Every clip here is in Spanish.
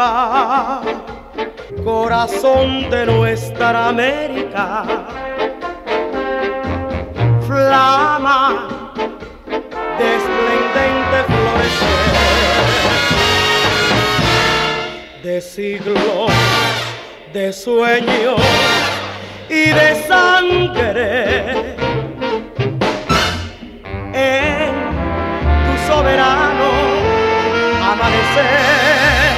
Cuba, corazón de nuestra América, flama de esplendente florecer, de siglos, de sueños y de sangre, en tu soberano amanecer.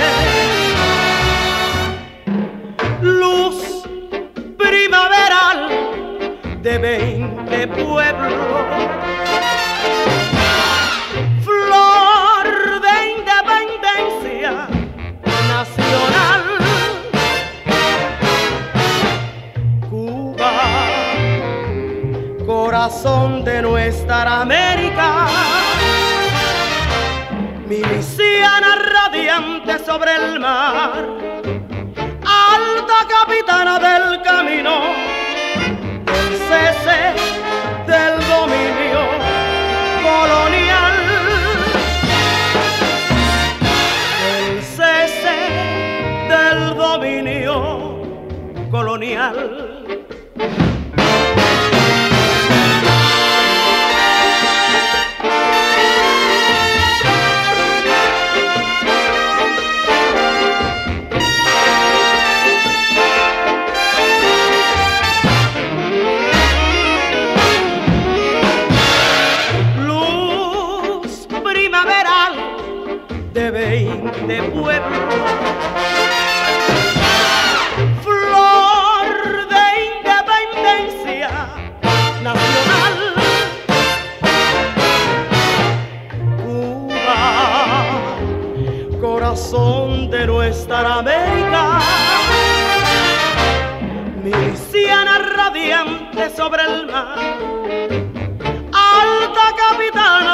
Luz primaveral de 20 pueblos, flor de independencia nacional. Cuba, corazón de nuestra América, miliciana radiante sobre el mar, alta capitana del camino, del cese del dominio colonial, del cese del dominio colonial. De 20 pueblos, flor de independencia nacional. Cuba, corazón de nuestra América, miliciana radiante sobre el mar, alta capitana